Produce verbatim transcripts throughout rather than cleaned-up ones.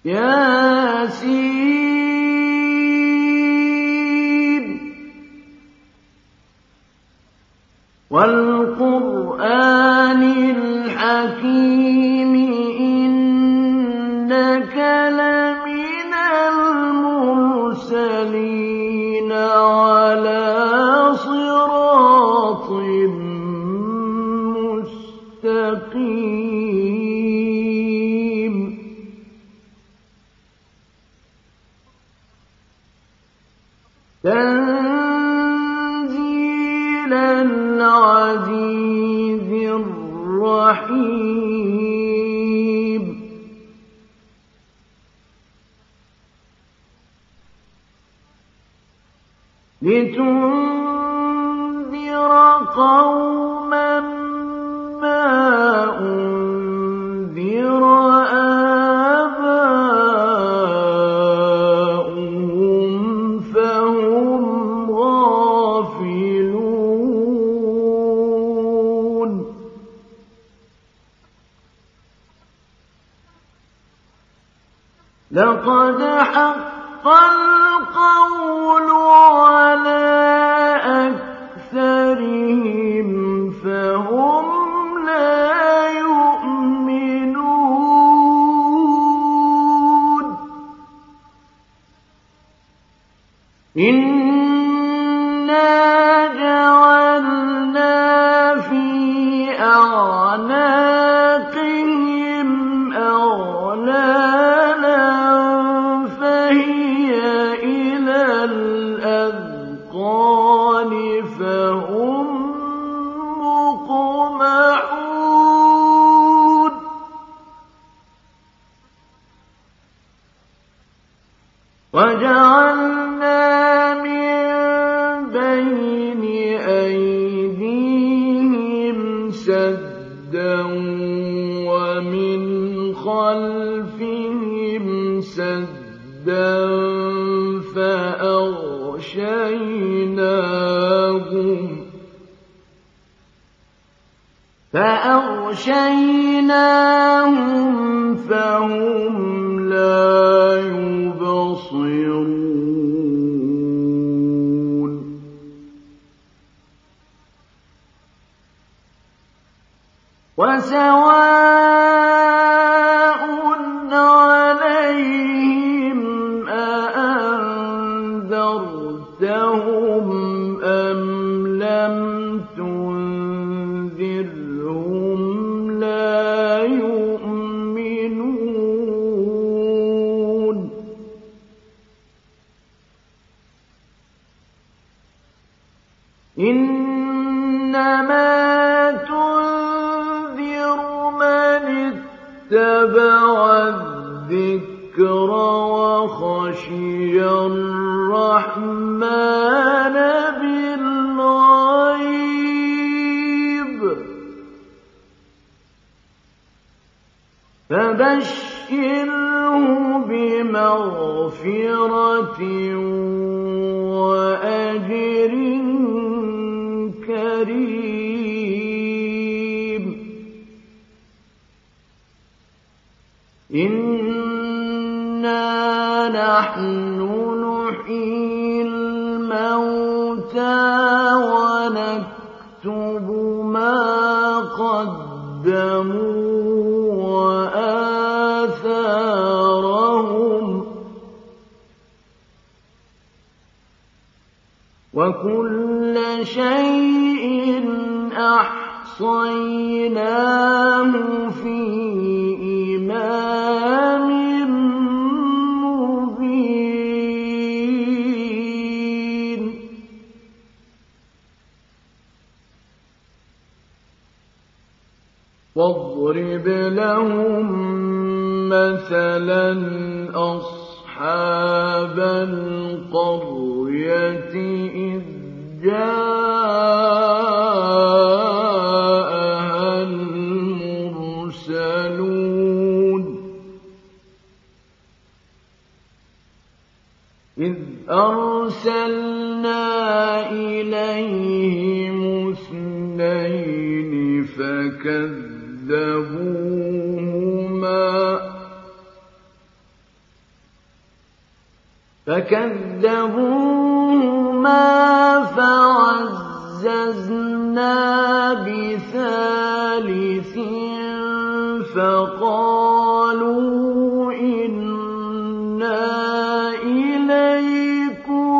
ياسين والقرآن الحكيم إنك لمن المرسلين على صراط مستقيم تنزيل العزيز الرحيم لتنذر قوما ما أنذر آباؤهم فهم غافلون لقد حق القول على أكثرهم فهم لا يؤمنون إنا جعلنا في أعناقهم أغلالا فهي إلى الأذقان فهم مقمحون وجعلنا من بين أيديهم سدا ومن خلفهم سدا فأغشيناهم فأغشيناهم فهم لا يبصرون وسواء عليهم أأنذرتهم أم لم تنذرهم لا يؤمنون إنما تنذر من اتبع الذكر وخشي الرحمن بالغيب فبشره بمغفرة وأجر كريم إنا نحن نحيي الموتى ونكتب ما قدموا وآثارهم وكل شيء أحصيناه في إمام مبين واضرب لهم مثلا أصحاب القرية إذ جاءها المرسلون إذ أرسلنا إليهم اثنين فكذبوهما فكذبوهما فعززنا بثالث فقالوا إنا إليكم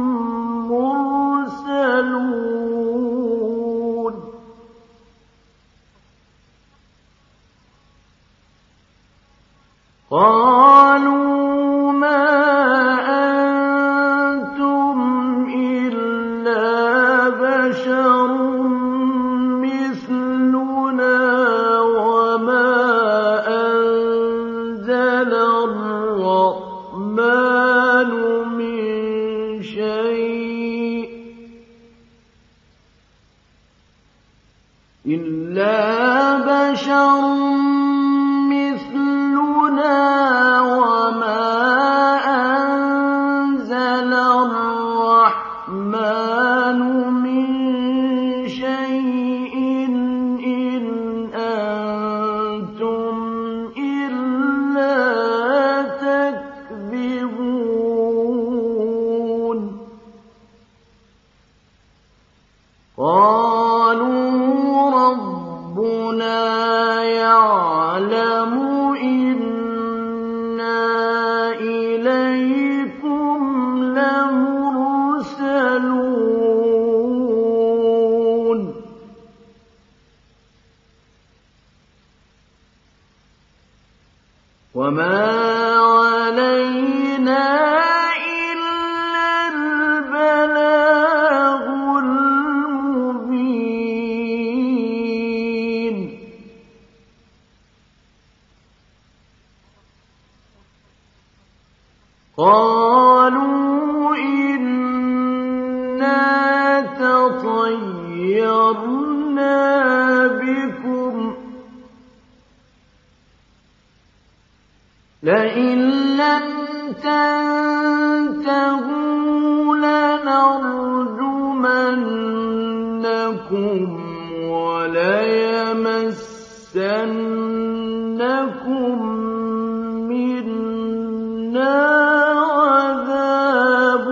مرسلون قالوا ما أنتم إلا بشر مثلنا وما أنزل الرحمن من شيء إلا بشر مثلنا وما أنزل الرحمن من شيء إن أنتم إلا تكذبون قالوا ربنا يعلم إنا إليكم لمرسلون وما علينا إلا البلاغ المبين قالوا إنا تطيرنا بكم لئن لم تنتهوا لنرجمنكم وليمسنكم منا عذاب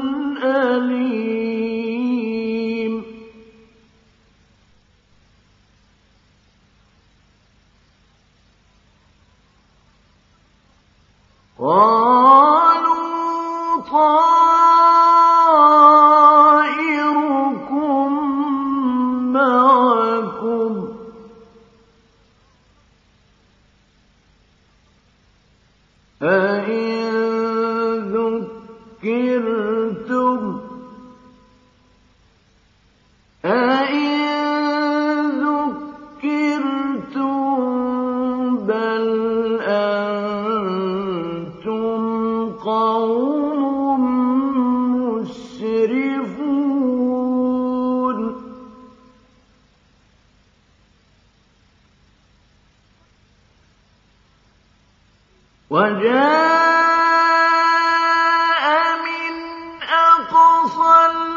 أليم قالوا طائركم معكم أئن ذكرتم أئن ذكرتم بل أنتم قوم مسرفون وجاء من أقصى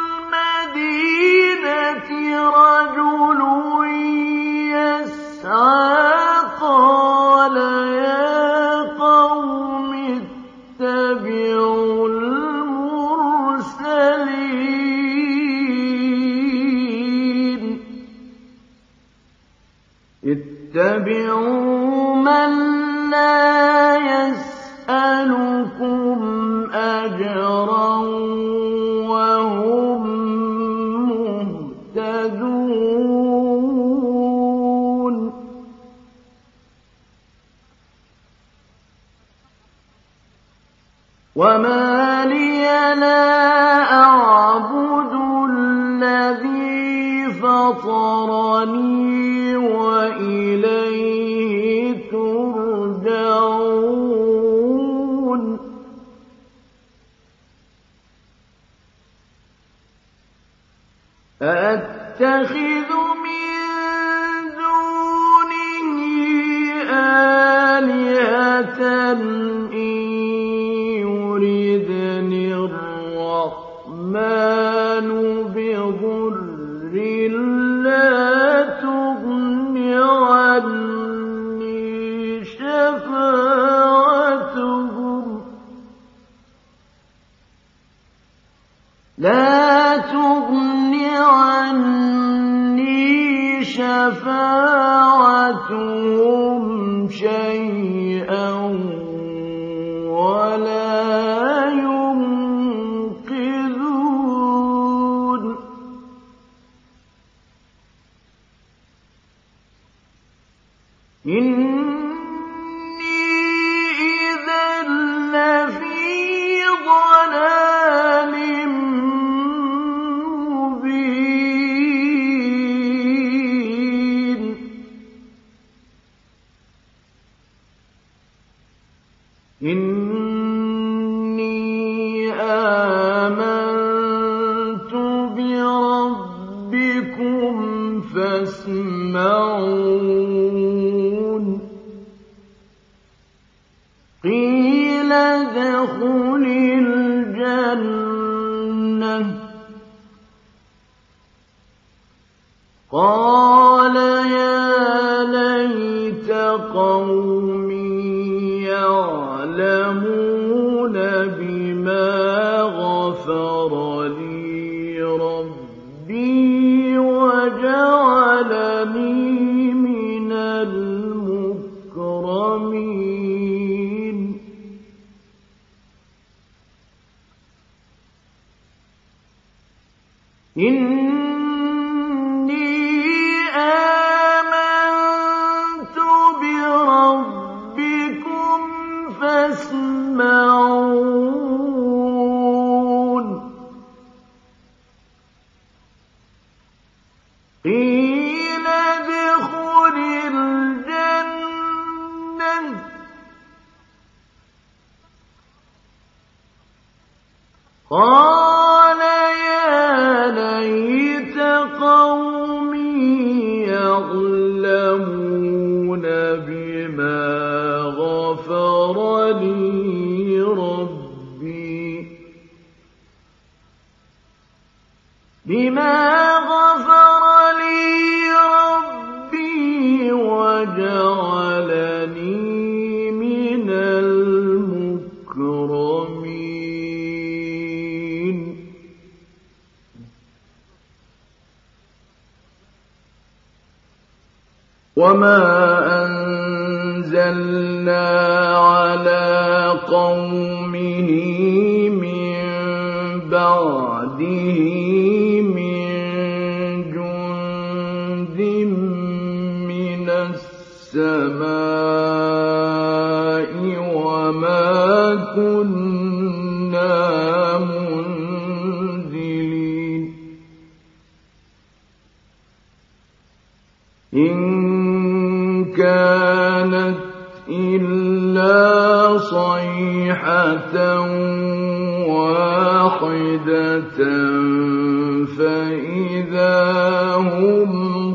المدينة رجل يسعى قال يا قوم اتبعوا المرسلين اتبعوا من لا يسألكم أجرا وهم مهتدون وما لي لا أعبد الذي فطرني وإليه ترجعون أأتخذ من دونه آلهة إن يردني الرحمن بضر لا تغن عني شفاعتهم إِنِّي آمَنتُ بِرَبِّكُمْ فَاسْمَعُونِ قِيلَ ادْخُلِ الْجَنَّةَ قَالَ يَا لَيْتَ قَوْمِي يَعْلَمُونَ بِمَا غَفَرَ لِي رَبِّي وَجَعَلَنِي مِنَ الْمُكْرَمِينَ فاسمعون قيل ادخل الجنة قال يا ليت قومي يعلمون بما غفر لي ربي بما غفر لي ربي وجعلني من المكرمين وما أنزلنا على قومه من بعده من جند من السماء وما كنا منزلين إن كانت إلا صيحة واحدة فإذا هم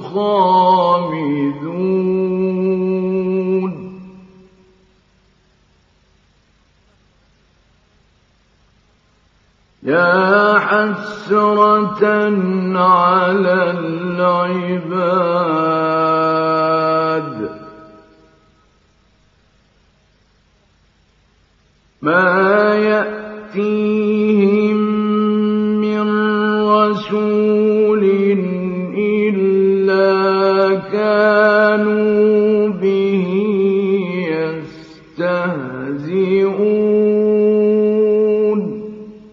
خامدون يا حسرة على العباد ما يأتيهم من رسول إلا كانوا به يستهزئون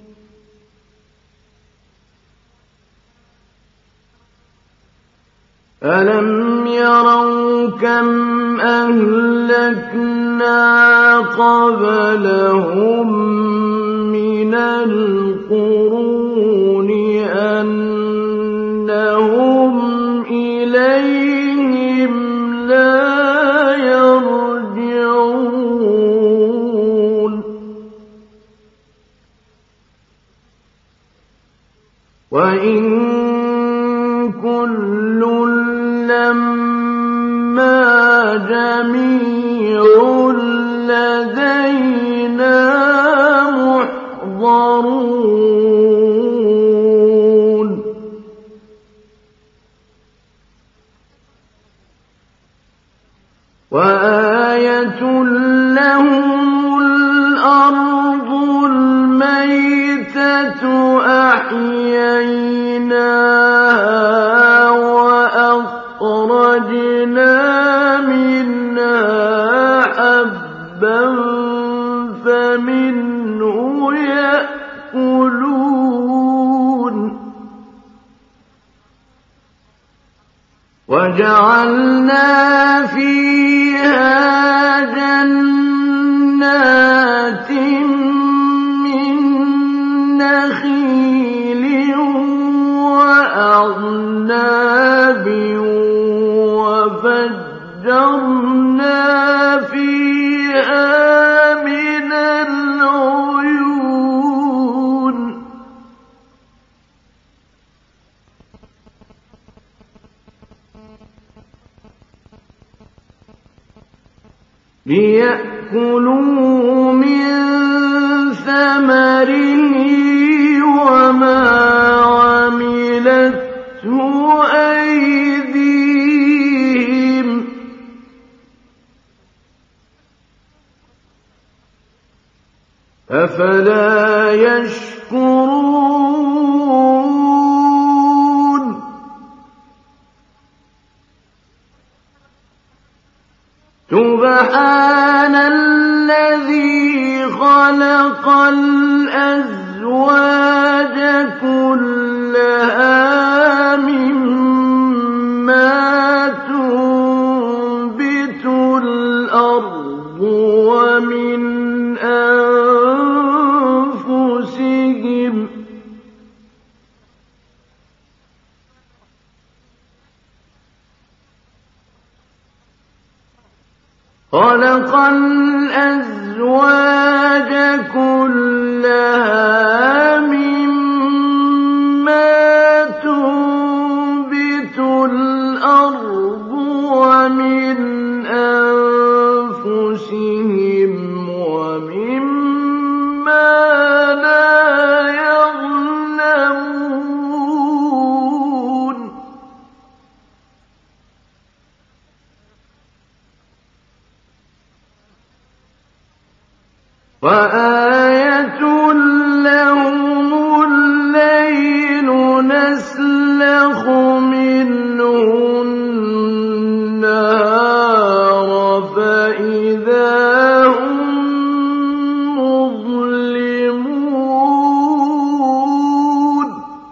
ألم يروا كم أهلكنا قبلهم من القرون أنهم إليهم لا يرجعون وإن كل لما جميع لدينا محضرون وآية لهم الأرض الميتة أحييناها وأخرجنا منها حبا فمنه يأكلون وجعلنا فيها جنات من نخيل وأعناب وفجرنا فيها من ثمره وما عملته أيديهم أفلا يشكرون سبحان الذي خلق الأزواج كلها مما تنبت الأرض ومن أنفسهم خلق الأزواج كلها مما تنبت الأرض ومن أنفسهم ومما لا يعلمون وآية لهم الليل نسلخ منه النهار فإذا هم مظلمون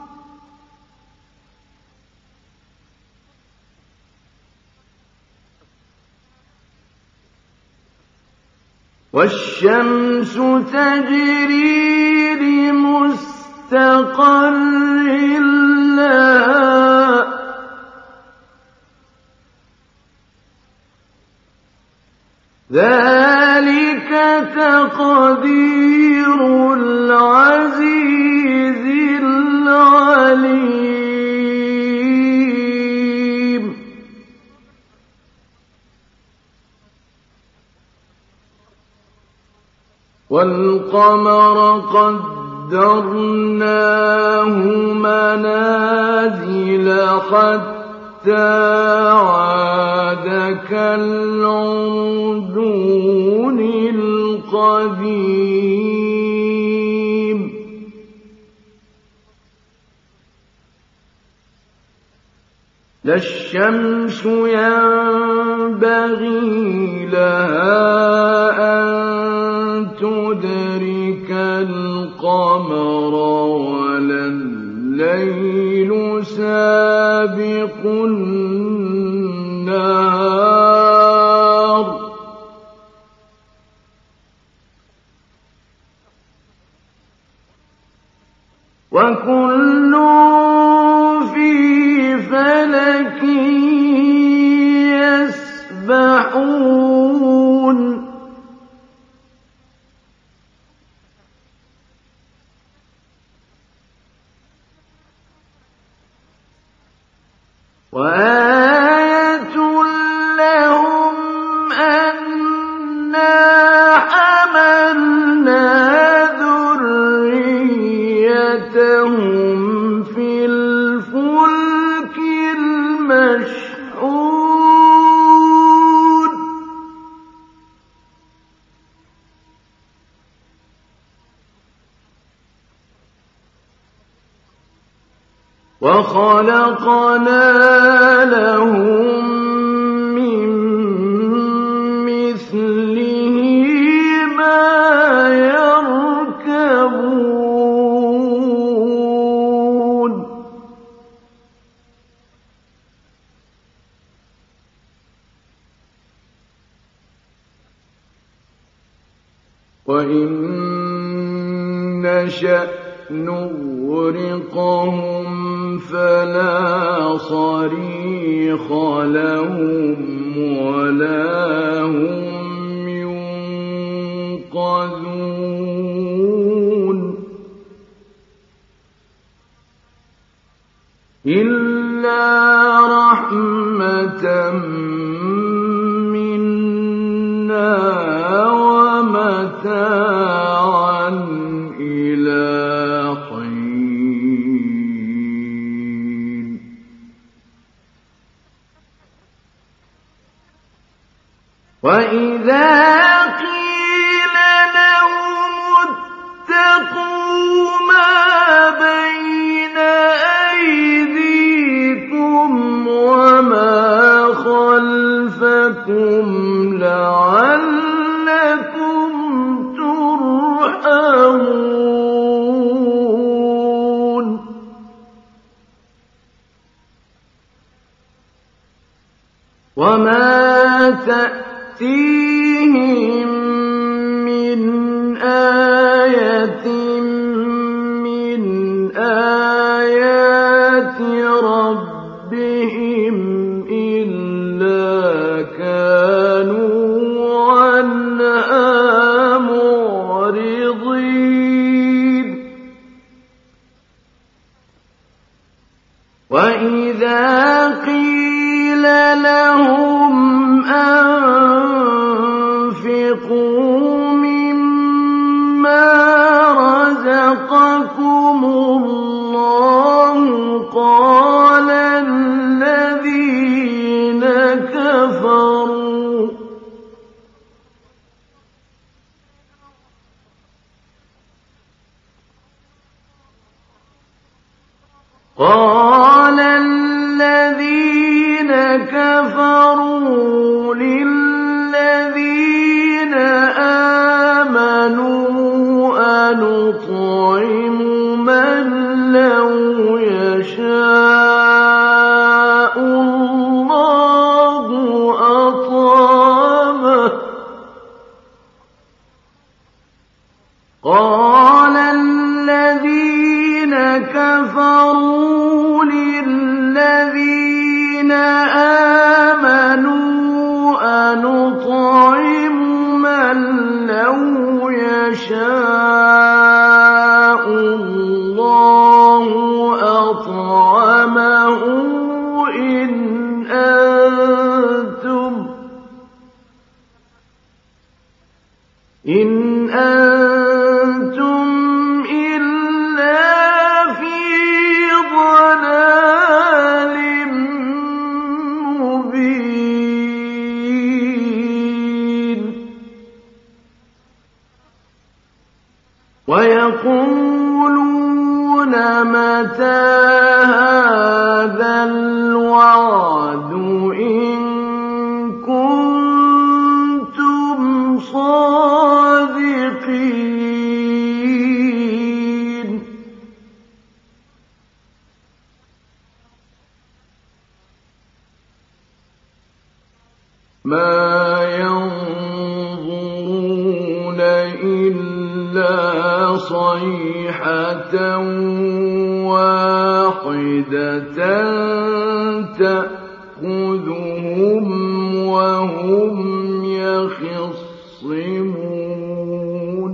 والشمس تجري لمستقر لها ذلك تقدير العزيز العليم والقمر قدرناه منازل حتى عاد كالعرجون القديم لا الشمس ينبغي لها أن تدرك القمر ولا الليل سابق النهار وكل في فلك يسبحون وآية لهم أنا حملنا ذريتهم في الفلك المشحون وخلقنا لهم من مثله ما يركبون وإن نشأ نغرقهم فلا صريخ لهم ولا هم ينقذون إلا رحمة منا ومتاعا إلى حين وإذا قيل لهم اتقوا ما بين أيديكم وما خلفكم لعلكم ترحمون وما تأتيهم من آية من آيات ربهم إلا كانوا عنها معرضين وإذا قيل لهم أنفقوا مما رزقكم الله قال الذين كفروا قال الذين كفروا للذين آمنوا أنطعم من لو يشاء الله أطعمه قال الذين كفروا للذين آمنوا أنطعم من لو يشاء الله أطعمه إن أنتم إن أنتم إلا في ضلال مبين ويقولون متى هذا الوعد إن كنتم صادقين ما ينظرون إلا صيحة واحدة تأخذهم وهم يخصمون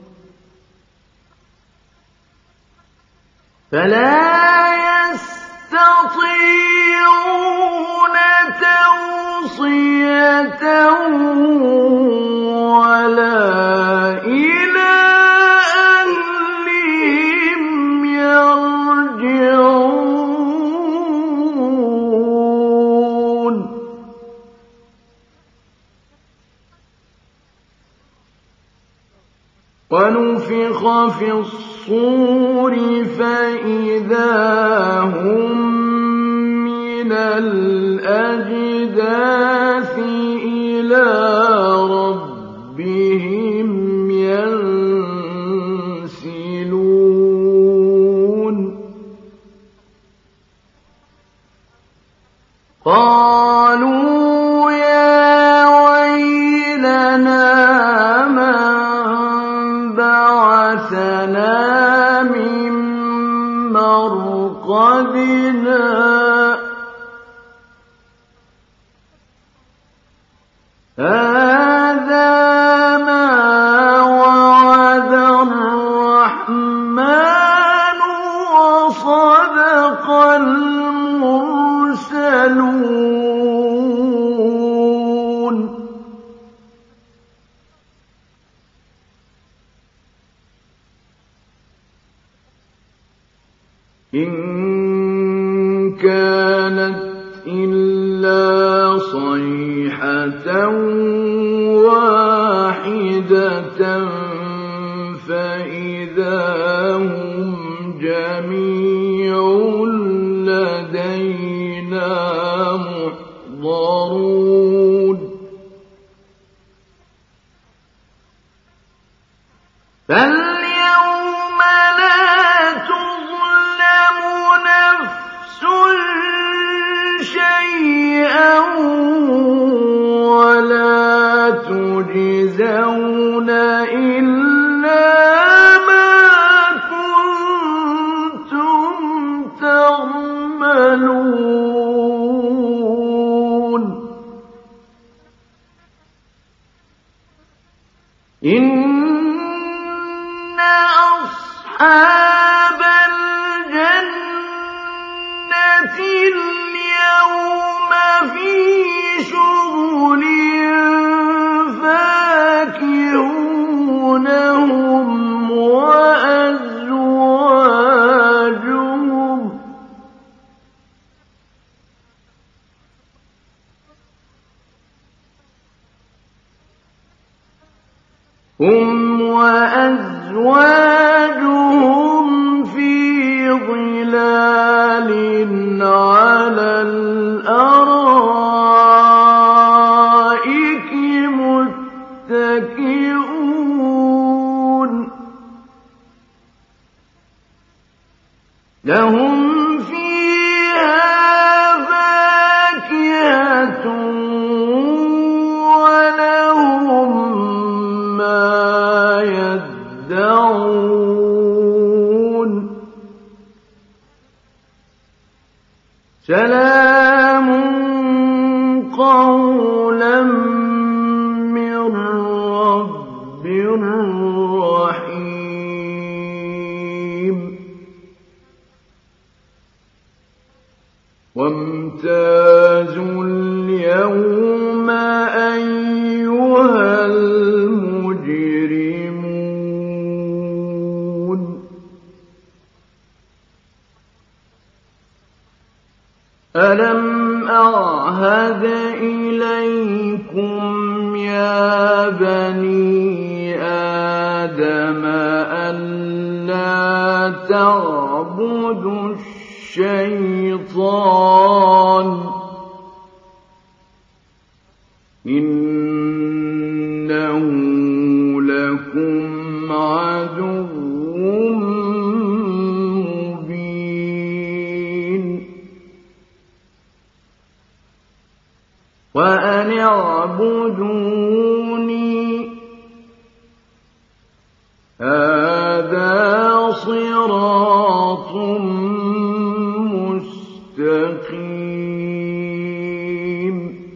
فلا يستطيعون توصية ولا إلى أهلهم يرجعون ونفخ في الصور فإذا هم من الأجداث إلى ربهم ينسلون قالوا يا ويلنا من بعثنا من مرقدنا هذا ما وعد الرحمن وصدق المرسلون. إن كانت إلا صيحة واحدة فإذا هم جميع لدينا محضرون فاليوم لا تظلم نفس شيئا ولا تجزون إلا ما كنتم تعملون إن أصحاب الجنة اليوم في شغل فاكهون هم وأزواجهم هم وأزواجهم في ظلال على الأرائك متكئون لهم فيها فاكهة ولهم ما يدعون سلام قولا من رب رحيم وامتازوا اليوم أيها المجرمون ألم أعهد إليكم يا بني آدم ألا تعبدوا الشيطان إنه لكم عدو مبين وأن اعبدوني هذا صراط مستقيم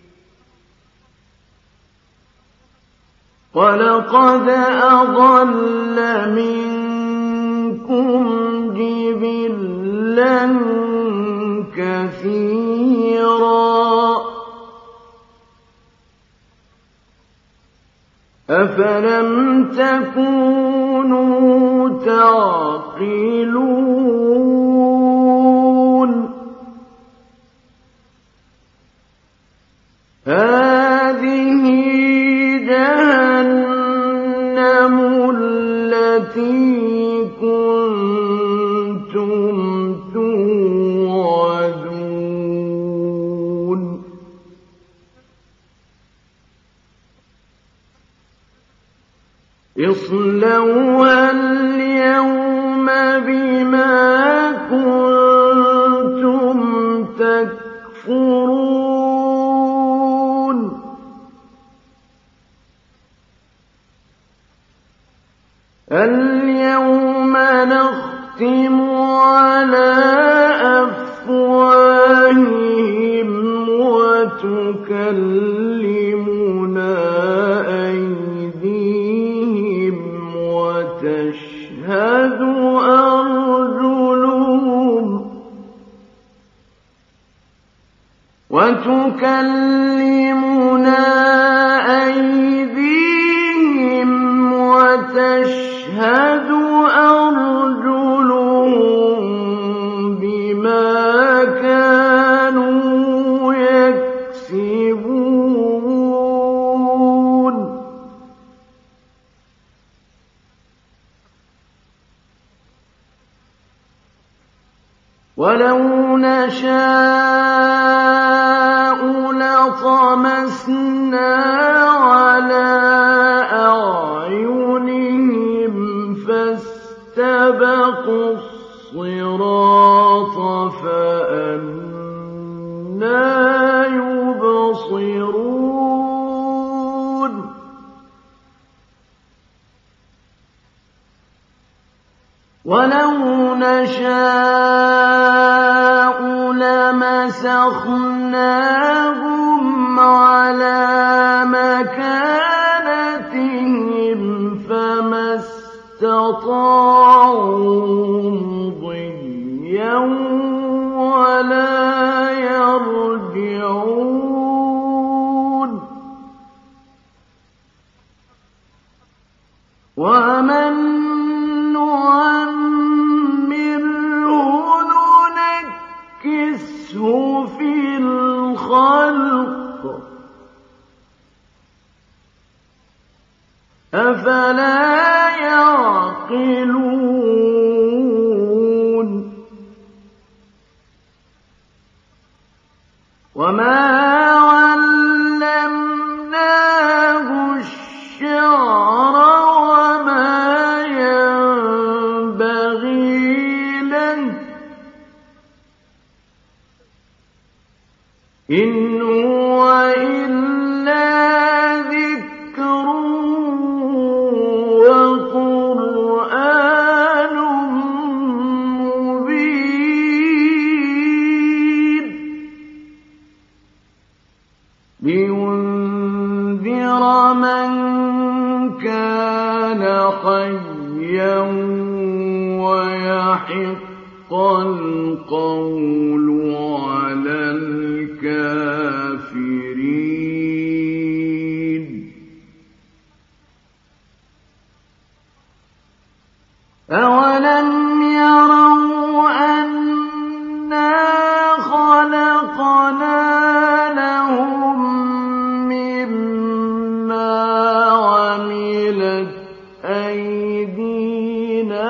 ولقد أضل منكم جبلا كثيرا أفلم تكونوا تعقلون هذه جهنم التي كنتم توعدون اصلوها اليوم بما كنتم تكفرون اليوم نختم على أفواههم وتكلمنا أيديهم وتشهد أرجلهم وتكلمنا أيديهم وتشهد أرجلهم وَلَوْ نَشَاءُ لَطَمَسْنَا عَلَىٰ أَعْيُنِهِمْ فَاسْتَبَقُوا الصِّرَاطَ فَأَنَّىٰ يُبْصِرُونَ وَلَوْ نَشَاءُ لَمَسَخْنَاهُمْ عَلَىٰ مَكَانَتِهِمْ فَمَا اسْتَطَاعُوا مُضِيًّا وَلَا يَرْجِعُونَ وَمَن نُّعَمِّرْهُ فِي الْخَلْقِ أَفَلَا يَعْقِلُونَ وَمَا عَلَّمْنَاهُ الشِّعْرَ وَمَا يَنبَغِي لَهُ إِنْ هُوَ إِلَّا ذِكْرٌ وَقُرْآنٌ مُّبِينٌ لِيُنذِرَ مَن كَانَ حَيًّا وَيَحِقَّ الْقَوْلُ عَلَى الْكَافِرِينَ أَوَلَمْ يَرَوْا أَنَّا خَلَقْنَا لَهُم مِّمَّا عَمِلَتْ أَيْدِينَا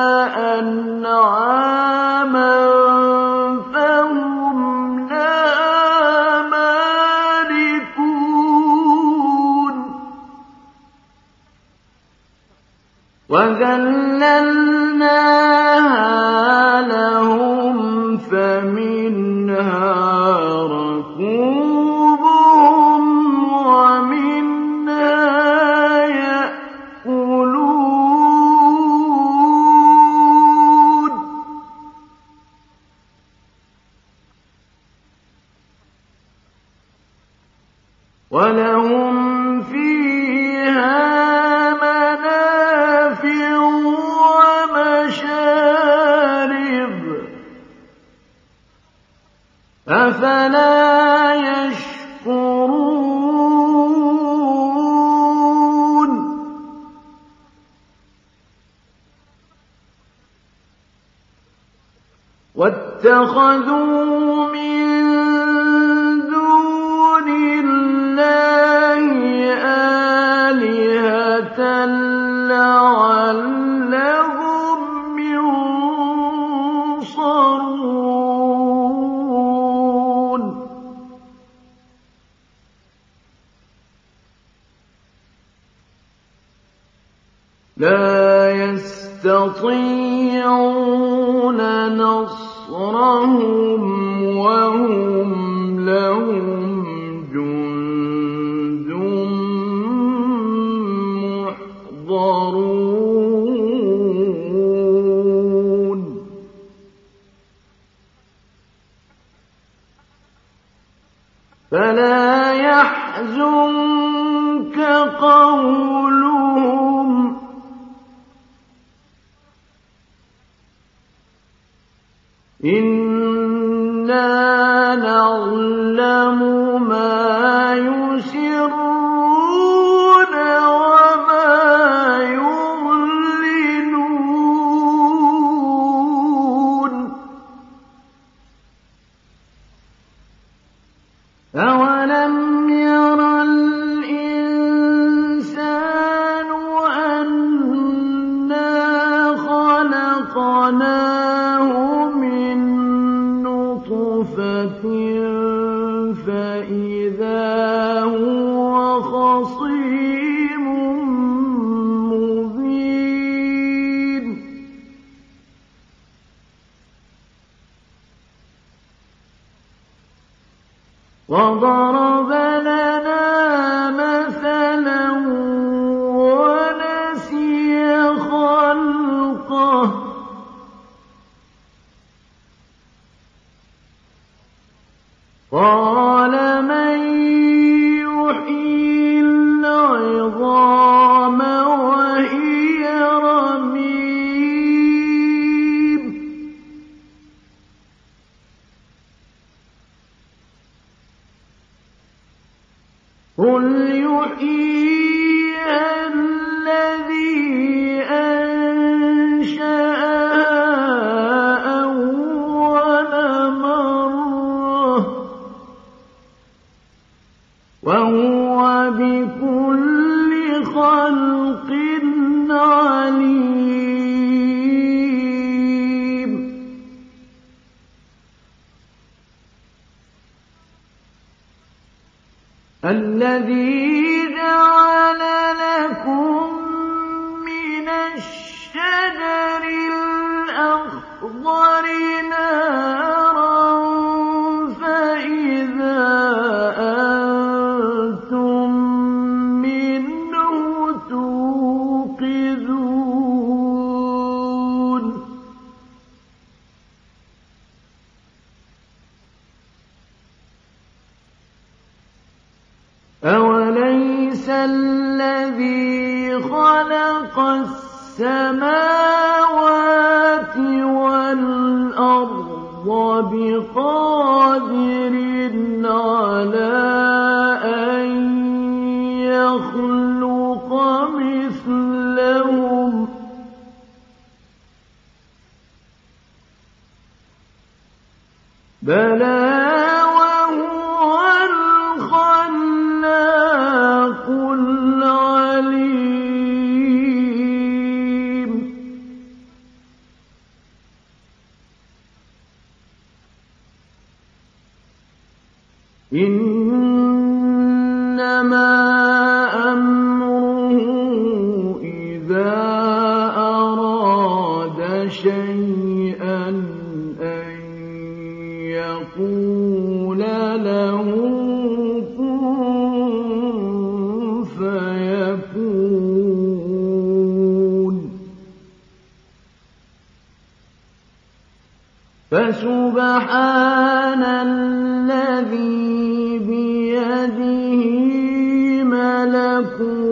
أَنْعَامًا فَهُمْ لَهَا مَالِكُونَ وَذَلَّلْنَاهَا لَهُمْ فَمِنْهَا رَكُوبُهُمْ وَمِنْهَا يَأْكُلُونَ وَلَهُمْ فِيهَا مَنَافِعُ وَمَشَارِبُ أَفَلَا يَشْكُرُونَ وَاتَّخَذُوا مِن دُونِ اللَّهِ آلِهَةً لَّعَلَّهُمْ يُنصَرُونَ لَا يَسْتَطِيعُونَ نَصْرَهُمْ وَهُمْ لَهُمْ جُندٌ مُّحْضَرُونَ فَلَا يَحْزُنكَ قَوْلُهُمْ إِنَّا نَعْلَمُ مَا يُسِرُّونَ وَمَا يُعْلِنُونَ أَوَلَمْ يَرَ الْإِنسَانُ أَنَّا خَلَقْنَاهُ مِن فضرب لنا مثلا ونسي خلقه قال من يحيي العظام وهي رميم قل يحييها الذي أنشأها أول مرة وهو بكل خلق عليم الذي جعل لكم من الشجر الأخضر نارا فإذا أنتم منه توقدون أوليس الذي خلق السماوات والأرض بقادر على أن يخلق مثلهم بلى وهو الخلاق العليم إنما أمره إذا أراد شيئا أن يقول له كن فيكون فسبحان الذي بيده ملكوت